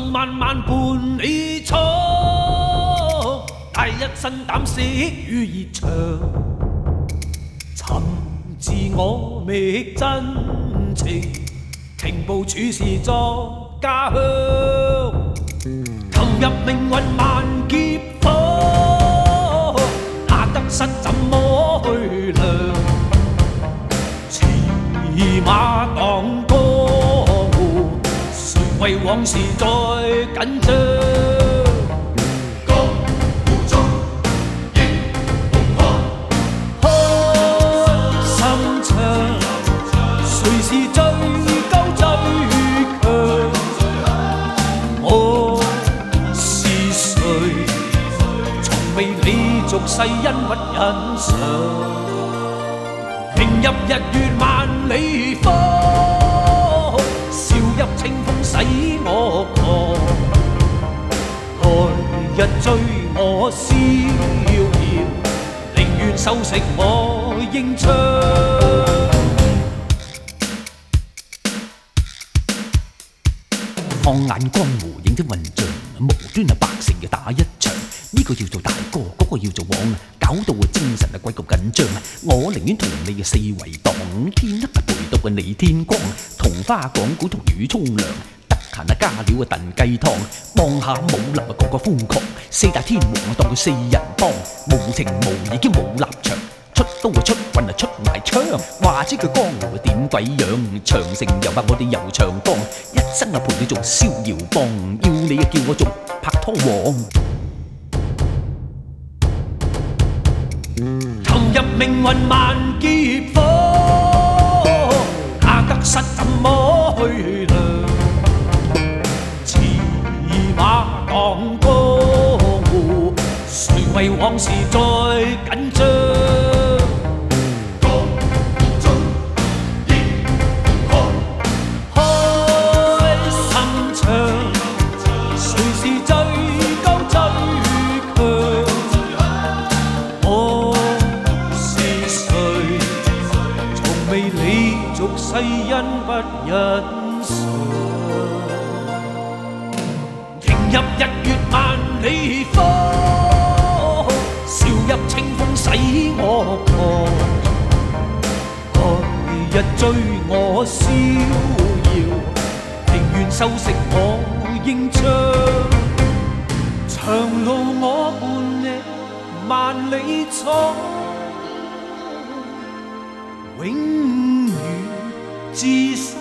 漫漫伴你闯，带一身胆识与热肠，寻自我觅真情，情步处事作家乡，投入命运万劫火，那得失怎么去量？骑马荡江湖，谁为往事再紧张？江湖中英雄汉，开心唱，谁是最高最强？我是谁？从未理俗世恩屈忍常。迎入日月萬里方，笑泣清風使我狂。來日追我逍遙，寧願收食我英槍。放眼江湖影的混帳，無端百姓要打一場。呢個要做大哥，嗰個要做王，搞到精神鬼咁緊張。我寧願同你四圍蕩，天黑陪到你天光。同花講古，同魚沖涼，得閒加料燉雞湯。望下武林個個瘋狂，四大天王當佢四人幫，無情無義兼冇立場。出刀出棍出埋槍，話知佢江湖點鬼樣？長城又話我哋遊長江，一生陪你做逍遙幫，要你叫我做拍拖王。投入命運萬劫火，那得失怎麼去量？騎馬蕩江湖，誰為往事再緊張？世恩不忍常，迎入日月萬里方，笑泣清風使我狂。來日追我逍遙，寧願收食我英槍。長路我伴你萬里闖，永遠至死。